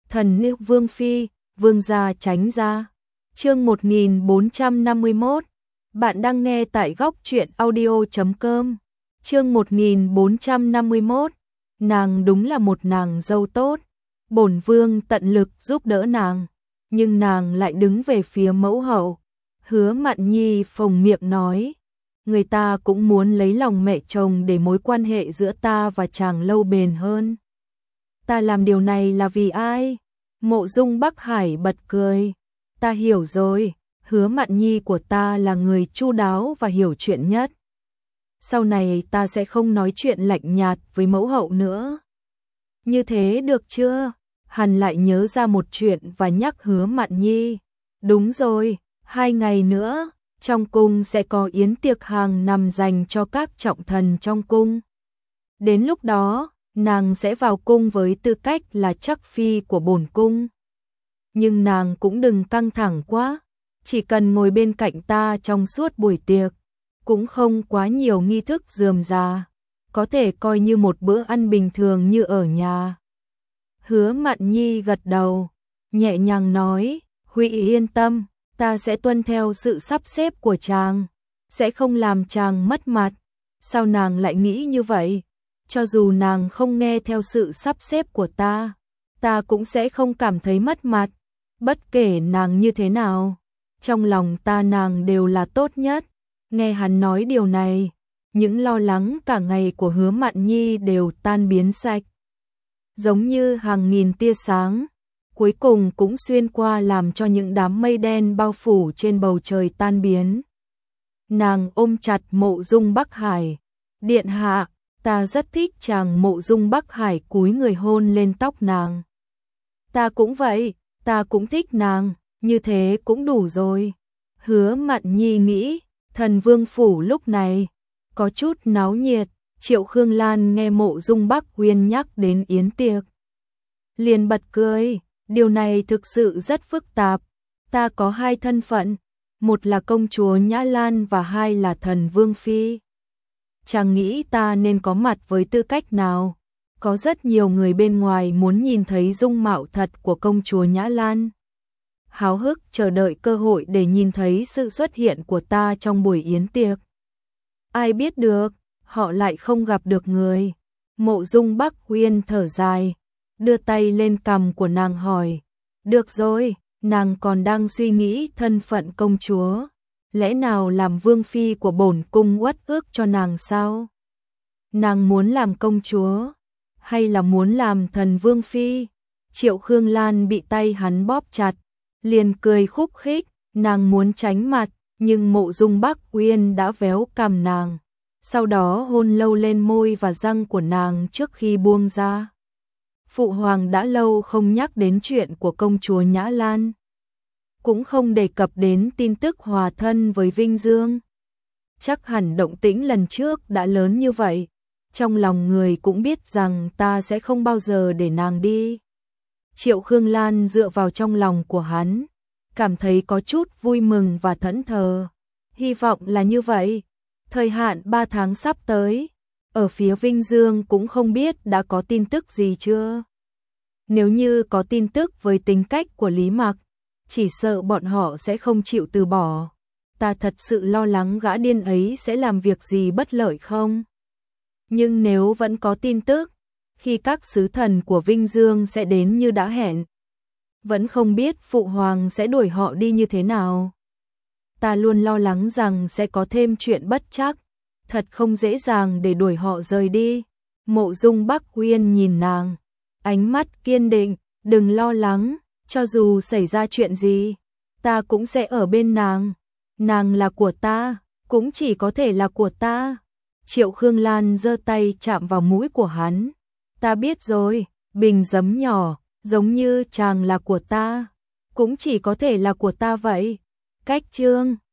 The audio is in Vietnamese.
Thần nữ Vương Phi, Vương gia tránh ra. Chương 1451. Bạn đang nghe tại góc truyện audio.com. Chương 1451. Nàng đúng là một nàng dâu tốt. Bổn vương tận lực giúp đỡ nàng, nhưng nàng lại đứng về phía mẫu hậu. Hứa Mạn Nhi phồng miệng nói, người ta cũng muốn lấy lòng mẹ chồng để mối quan hệ giữa ta và chàng lâu bền hơn. Ta làm điều này là vì ai? Mộ Dung Bắc Hải bật cười. Ta hiểu rồi, Hứa Mạn Nhi của ta là người chu đáo và hiểu chuyện nhất. Sau này ta sẽ không nói chuyện lạnh nhạt với mẫu hậu nữa. Như thế được chưa? Hắn lại nhớ ra một chuyện và nhắc Hứa Mạn Nhi. Đúng rồi, 2 ngày nữa, trong cung sẽ có yến tiệc hàng năm dành cho các trọng thần trong cung. Đến lúc đó, nàng sẽ vào cung với tư cách là trắc phi của bổn cung. Nhưng nàng cũng đừng căng thẳng quá, chỉ cần ngồi bên cạnh ta trong suốt buổi tiệc, cũng không quá nhiều nghi thức rườm rà, có thể coi như một bữa ăn bình thường như ở nhà. Hứa Mạn Nhi gật đầu, nhẹ nhàng nói, Huy yên tâm, ta sẽ tuân theo sự sắp xếp của chàng, sẽ không làm chàng mất mặt. Sao nàng lại nghĩ như vậy? Cho dù nàng không nghe theo sự sắp xếp của ta cũng sẽ không cảm thấy mất mặt, bất kể nàng như thế nào. Trong lòng ta nàng đều là tốt nhất. Nghe hắn nói điều này, những lo lắng cả ngày của Hứa Mạn Nhi đều tan biến sạch. Giống như hàng nghìn tia sáng, cuối cùng cũng xuyên qua làm cho những đám mây đen bao phủ trên bầu trời tan biến. Nàng ôm chặt Mộ Dung Bắc Hải. Điện hạ, ta rất thích chàng. Mộ Dung Bắc Hải cúi người hôn lên tóc nàng. Ta cũng vậy, ta cũng thích nàng, như thế cũng đủ rồi. Hứa Mạn Nhi nghĩ, Thần Vương phủ lúc này có chút náo nhiệt. Triệu Khương Lan nghe Mộ Dung Bắc Uyên nhắc đến yến tiệc, liền bật cười, điều này thực sự rất phức tạp. Ta có 2 thân phận, một là công chúa Nhã Lan và 2 là Thần Vương Phi. Chàng nghĩ ta nên có mặt với tư cách nào? Có rất nhiều người bên ngoài muốn nhìn thấy dung mạo thật của công chúa Nhã Lan, háo hức chờ đợi cơ hội để nhìn thấy sự xuất hiện của ta trong buổi yến tiệc. Ai biết được, họ lại không gặp được người. Mộ Dung Bắc Uyên thở dài, đưa tay lên cằm của nàng hỏi, được rồi, nàng còn đang suy nghĩ thân phận công chúa, lẽ nào làm vương phi của bổn cung uất ước cho nàng sao? Nàng muốn làm công chúa, hay là muốn làm thần vương phi? Triệu Khương Lan bị tay hắn bóp chặt, liền cười khúc khích, nàng muốn tránh mặt, nhưng Mộ Dung Bắc Uyên đã véo cằm nàng, sau đó hôn lâu lên môi và răng của nàng trước khi buông ra. Phụ hoàng đã lâu không nhắc đến chuyện của công chúa Nhã Lan, cũng không đề cập đến tin tức hòa thân với Vinh Dương. Chắc hẳn động tĩnh lần trước đã lớn như vậy, trong lòng người cũng biết rằng ta sẽ không bao giờ để nàng đi. Triệu Khương Lan dựa vào trong lòng của hắn, cảm thấy có chút vui mừng và thẫn thờ. Hy vọng là như vậy. Thời hạn 3 tháng sắp tới, ở phía Vinh Dương cũng không biết đã có tin tức gì chưa. Nếu như có tin tức với tính cách của Lý Mặc, chỉ sợ bọn họ sẽ không chịu từ bỏ. Ta thật sự lo lắng gã điên ấy sẽ làm việc gì bất lợi không. Nhưng nếu vẫn có tin tức, khi các sứ thần của Vinh Dương sẽ đến như đã hẹn, vẫn không biết phụ hoàng sẽ đuổi họ đi như thế nào. Ta luôn lo lắng rằng sẽ có thêm chuyện bất trắc, thật không dễ dàng để đuổi họ rời đi. Mộ Dung Bắc Uyên nhìn nàng, ánh mắt kiên định, đừng lo lắng, cho dù xảy ra chuyện gì, ta cũng sẽ ở bên nàng. Nàng là của ta, cũng chỉ có thể là của ta. Triệu Khương Lan giơ tay chạm vào mũi của hắn. Ta biết rồi, bình giấm nhỏ, giống như chàng là của ta, cũng chỉ có thể là của ta vậy. Cách chương